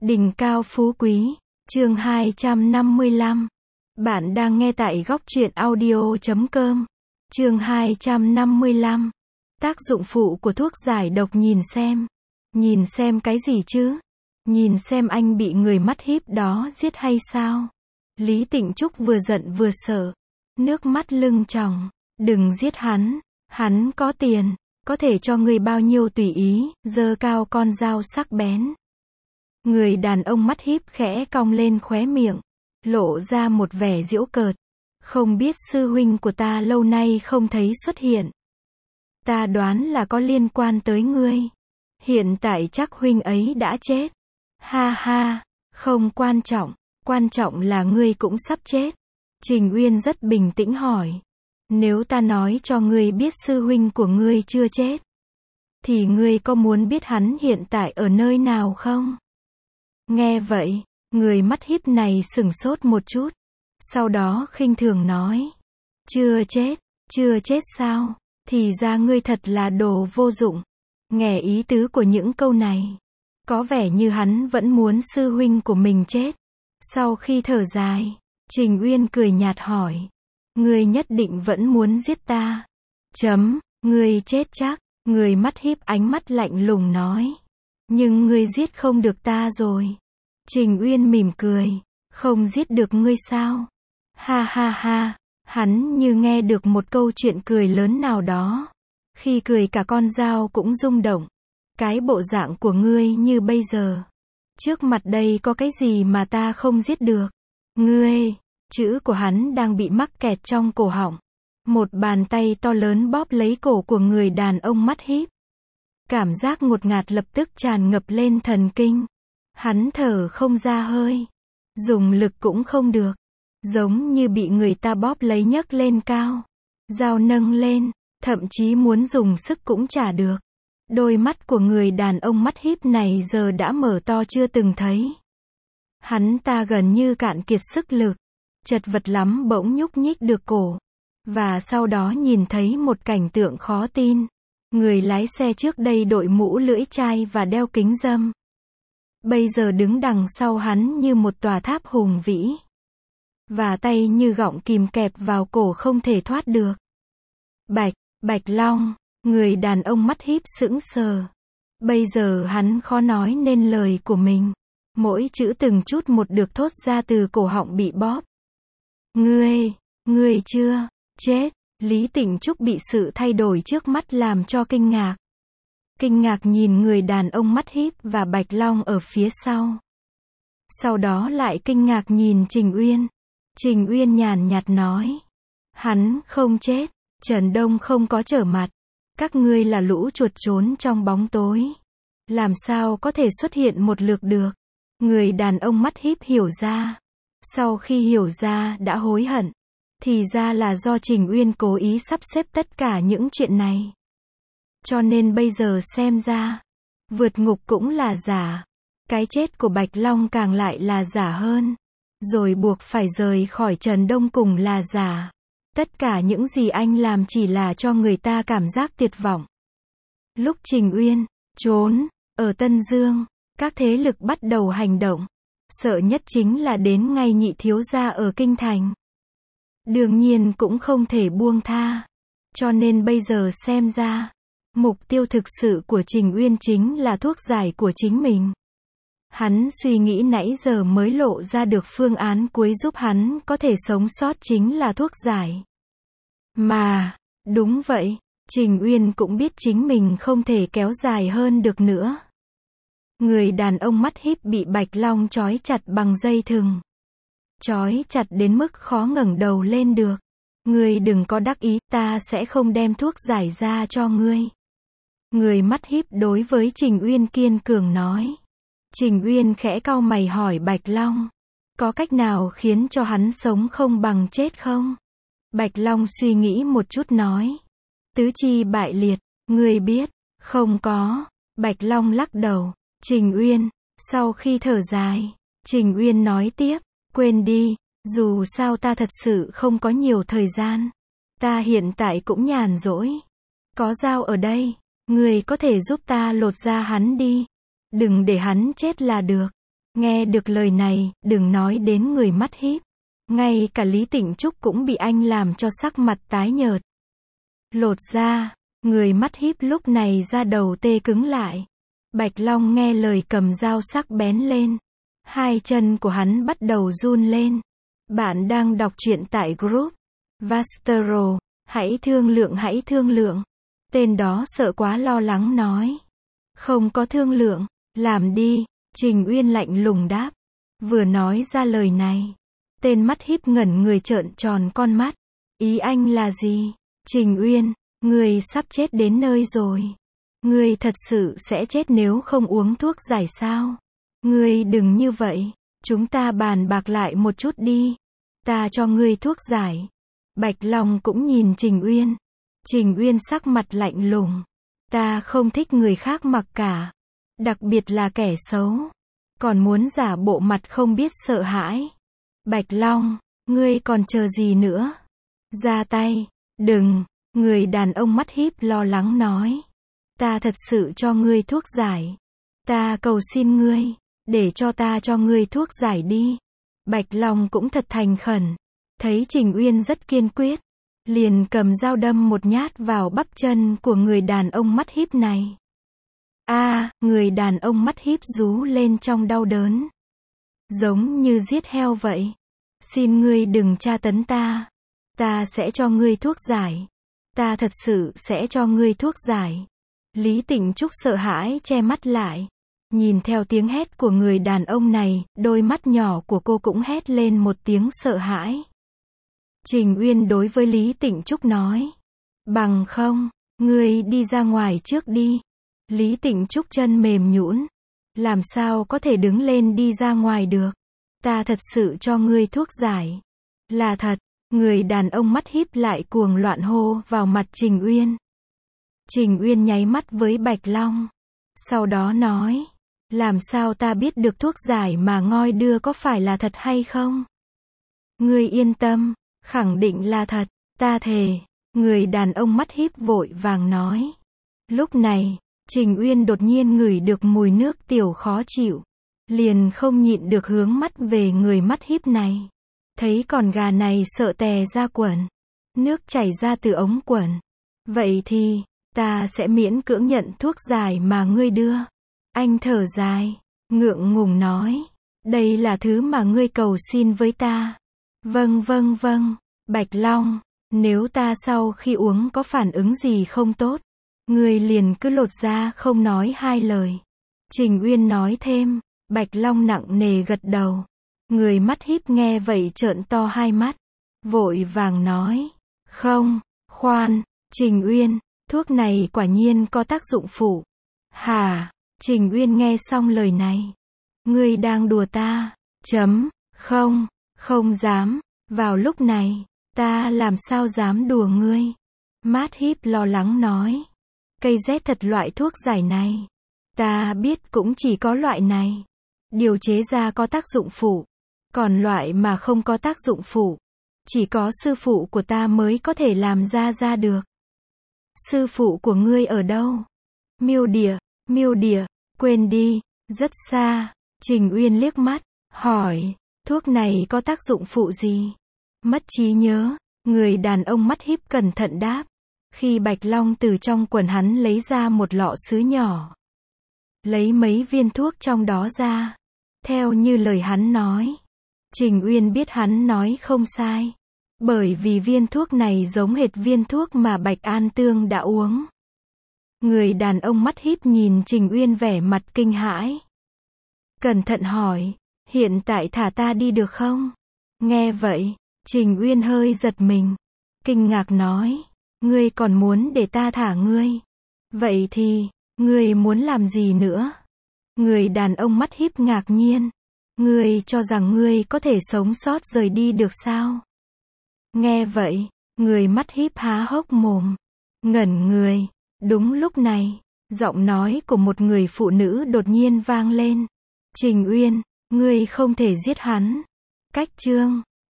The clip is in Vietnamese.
Đỉnh cao phú quý, chương 255. Bạn đang nghe tại góc truyện audio.com. Chương 255. Tác dụng phụ của thuốc giải độc nhìn xem. Nhìn xem cái gì chứ? Nhìn xem anh bị người mắt híp đó giết hay sao? Lý Tịnh Trúc vừa giận vừa sợ. Nước mắt lưng tròng. Đừng giết hắn có tiền, có thể cho ngươi bao nhiêu tùy ý, giơ cao con dao sắc bén. Người đàn ông mắt híp khẽ cong lên khóe miệng, lộ ra một vẻ giễu cợt. Không biết sư huynh của ta lâu nay không thấy xuất hiện. Ta đoán là có liên quan tới ngươi. Hiện tại chắc huynh ấy đã chết. Ha ha, không quan trọng là ngươi cũng sắp chết. Trình Uyên rất bình tĩnh hỏi. Nếu ta nói cho ngươi biết sư huynh của ngươi chưa chết, thì ngươi có muốn biết hắn hiện tại ở nơi nào không? Nghe vậy, người mắt híp này sửng sốt một chút. Sau đó khinh thường nói. Chưa chết sao? Thì ra ngươi thật là đồ vô dụng. Nghe ý tứ của những câu này, có vẻ như hắn vẫn muốn sư huynh của mình chết. Sau khi thở dài, Trình Uyên cười nhạt hỏi. Ngươi nhất định vẫn muốn giết ta. Ngươi chết chắc. Người mắt híp ánh mắt lạnh lùng nói. Nhưng ngươi giết không được ta rồi. Trình Uyên mỉm cười. Không giết được ngươi sao? Ha ha ha. Hắn như nghe được một câu chuyện cười lớn nào đó. Khi cười cả con dao cũng rung động. Cái bộ dạng của ngươi như bây giờ. Trước mặt đây có cái gì mà ta không giết được? Ngươi. Chữ của hắn đang bị mắc kẹt trong cổ họng. Một bàn tay to lớn bóp lấy cổ của người đàn ông mắt híp. Cảm giác ngột ngạt lập tức tràn ngập lên thần kinh. Hắn thở không ra hơi. Dùng lực cũng không được. Giống như bị người ta bóp lấy nhấc lên cao. Dao nâng lên, thậm chí muốn dùng sức cũng chả được. Đôi mắt của người đàn ông mắt híp này giờ đã mở to chưa từng thấy. Hắn ta gần như cạn kiệt sức lực. Chật vật lắm bỗng nhúc nhích được cổ. Và sau đó nhìn thấy một cảnh tượng khó tin. Người lái xe trước đây đội mũ lưỡi chai và đeo kính râm. Bây giờ đứng đằng sau hắn như một tòa tháp hùng vĩ. Và tay như gọng kìm kẹp vào cổ không thể thoát được. Bạch Long, người đàn ông mắt híp sững sờ. Bây giờ hắn khó nói nên lời của mình. Mỗi chữ từng chút một được thốt ra từ cổ họng bị bóp. Ngươi chưa chết. Lý Tịnh Trúc bị sự thay đổi trước mắt làm cho kinh ngạc. Kinh ngạc nhìn người đàn ông mắt híp và Bạch Long ở phía sau. Sau đó lại kinh ngạc nhìn Trình Uyên. Trình Uyên nhàn nhạt nói. Hắn không chết. Trần Đông không có trở mặt. Các ngươi là lũ chuột trốn trong bóng tối. Làm sao có thể xuất hiện một lượt được. Người đàn ông mắt híp hiểu ra. Sau khi hiểu ra đã hối hận. Thì ra là do Trình Uyên cố ý sắp xếp tất cả những chuyện này. Cho nên bây giờ xem ra, vượt ngục cũng là giả. Cái chết của Bạch Long càng lại là giả hơn. Rồi buộc phải rời khỏi Trần Đông cùng là giả. Tất cả những gì anh làm chỉ là cho người ta cảm giác tuyệt vọng. Lúc Trình Uyên trốn ở Tân Dương, các thế lực bắt đầu hành động. Sợ nhất chính là đến ngay Nhị thiếu gia ở Kinh Thành. Đương nhiên cũng không thể buông tha. Cho nên bây giờ xem ra, mục tiêu thực sự của Trình Uyên chính là thuốc giải của chính mình. Hắn suy nghĩ nãy giờ mới lộ ra được phương án cuối giúp hắn có thể sống sót chính là thuốc giải. Mà, đúng vậy, Trình Uyên cũng biết chính mình không thể kéo dài hơn được nữa. Người đàn ông mắt híp bị Bạch Long trói chặt bằng dây thừng. Trói chặt đến mức khó ngẩng đầu lên được. Ngươi đừng có đắc ý, ta sẽ không đem thuốc giải ra cho ngươi. Người mắt híp đối với Trình Uyên kiên cường nói. Trình Uyên khẽ cau mày hỏi Bạch Long. Có cách nào khiến cho hắn sống không bằng chết không? Bạch Long suy nghĩ một chút nói. Tứ chi bại liệt, ngươi biết. Không có. Bạch Long lắc đầu. Trình Uyên, sau khi thở dài, Trình Uyên nói tiếp. Quên đi, dù sao ta thật sự không có nhiều thời gian. Ta hiện tại cũng nhàn rỗi. Có dao ở đây, ngươi có thể giúp ta lột da hắn đi. Đừng để hắn chết là được. Nghe được lời này, đừng nói đến người mắt híp. Ngay cả Lý Tịnh Trúc cũng bị anh làm cho sắc mặt tái nhợt. Lột ra, người mắt híp lúc này da đầu tê cứng lại. Bạch Long nghe lời cầm dao sắc bén lên. Hai chân của hắn bắt đầu run lên. Bạn đang đọc truyện tại group Vastro. Hãy thương lượng, hãy thương lượng. Tên đó sợ quá lo lắng nói. Không có thương lượng, làm đi. Trình Uyên lạnh lùng đáp. Vừa nói ra lời này, tên mắt híp ngẩn người trợn tròn con mắt. Ý anh là gì? Trình Uyên, ngươi sắp chết đến nơi rồi. Ngươi thật sự sẽ chết nếu không uống thuốc giải sao? Ngươi đừng như vậy, chúng ta bàn bạc lại một chút đi. Ta cho ngươi thuốc giải. Bạch Long cũng nhìn Trình Uyên. Trình Uyên sắc mặt lạnh lùng. Ta không thích người khác mặc cả. Đặc biệt là kẻ xấu. Còn muốn giả bộ mặt không biết sợ hãi. Bạch Long, ngươi còn chờ gì nữa? Ra tay. Đừng, người đàn ông mắt híp lo lắng nói. Ta thật sự cho ngươi thuốc giải. Ta cầu xin ngươi, để cho ta cho ngươi thuốc giải đi. Bạch Long cũng thật thành khẩn. Thấy Trình Uyên rất kiên quyết, liền cầm dao đâm một nhát vào bắp chân của người đàn ông mắt híp này. Người đàn ông mắt híp rú lên trong đau đớn. Giống như giết heo vậy. Xin ngươi đừng tra tấn ta. Ta sẽ cho ngươi thuốc giải. Ta thật sự sẽ cho ngươi thuốc giải. Lý Tịnh Trúc sợ hãi che mắt lại. Nhìn theo tiếng hét của người đàn ông này, đôi mắt nhỏ của cô cũng hét lên một tiếng sợ hãi. Trình Uyên đối với Lý Tịnh Trúc nói. Bằng không, ngươi đi ra ngoài trước đi. Lý Tịnh Trúc chân mềm nhũn. Làm sao có thể đứng lên đi ra ngoài được? Ta thật sự cho ngươi thuốc giải. Là thật. Người đàn ông mắt híp lại cuồng loạn hô vào mặt Trình Uyên. Trình Uyên nháy mắt với Bạch Long. Sau đó nói. Làm sao ta biết được thuốc giải mà ngoi đưa có phải là thật hay không? Ngươi yên tâm, khẳng định là thật, ta thề. Người đàn ông mắt híp vội vàng nói. Lúc này, Trình Uyên đột nhiên ngửi được mùi nước tiểu khó chịu. Liền không nhịn được hướng mắt về người mắt híp này. Thấy con gà này sợ tè ra quần. Nước chảy ra từ ống quần. Vậy thì, ta sẽ miễn cưỡng nhận thuốc giải mà ngươi đưa. Anh thở dài, ngượng ngùng nói. Đây là thứ mà ngươi cầu xin với ta. Vâng vâng vâng, Bạch Long, nếu ta sau khi uống có phản ứng gì không tốt, ngươi liền cứ lột ra không nói hai lời. Trình Uyên nói thêm. Bạch Long nặng nề gật đầu. Người mắt híp nghe vậy trợn to hai mắt. Vội vàng nói. Không, khoan, Trình Uyên, thuốc này quả nhiên có tác dụng phụ. Hả? Trình Uyên nghe xong lời này. Ngươi đang đùa ta. Không, không dám. Vào lúc này, ta làm sao dám đùa ngươi. Mắt híp lo lắng nói. Cây rét thật loại thuốc giải này. Ta biết cũng chỉ có loại này. Điều chế ra có tác dụng phụ. Còn loại mà không có tác dụng phụ, chỉ có sư phụ của ta mới có thể làm ra được. Sư phụ của ngươi ở đâu? Miêu Địa, quên đi, rất xa. Trình Uyên liếc mắt, hỏi, thuốc này có tác dụng phụ gì? Mất trí nhớ, người đàn ông mắt híp cẩn thận đáp. Khi Bạch Long từ trong quần hắn lấy ra một lọ sứ nhỏ. Lấy mấy viên thuốc trong đó ra. Theo như lời hắn nói. Trình Uyên biết hắn nói không sai. Bởi vì viên thuốc này giống hệt viên thuốc mà Bạch An Tương đã uống. Người đàn ông mắt híp nhìn Trình Uyên vẻ mặt kinh hãi. Cẩn thận hỏi, hiện tại thả ta đi được không? Nghe vậy, Trình Uyên hơi giật mình. Kinh ngạc nói, ngươi còn muốn để ta thả ngươi? Vậy thì, ngươi muốn làm gì nữa? Người đàn ông mắt híp ngạc nhiên. Ngươi cho rằng ngươi có thể sống sót rời đi được sao? Nghe vậy, người mắt híp há hốc mồm, ngẩn người. Đúng lúc này, giọng nói của một người phụ nữ đột nhiên vang lên. Trình Uyên, ngươi không thể giết hắn. Cách chương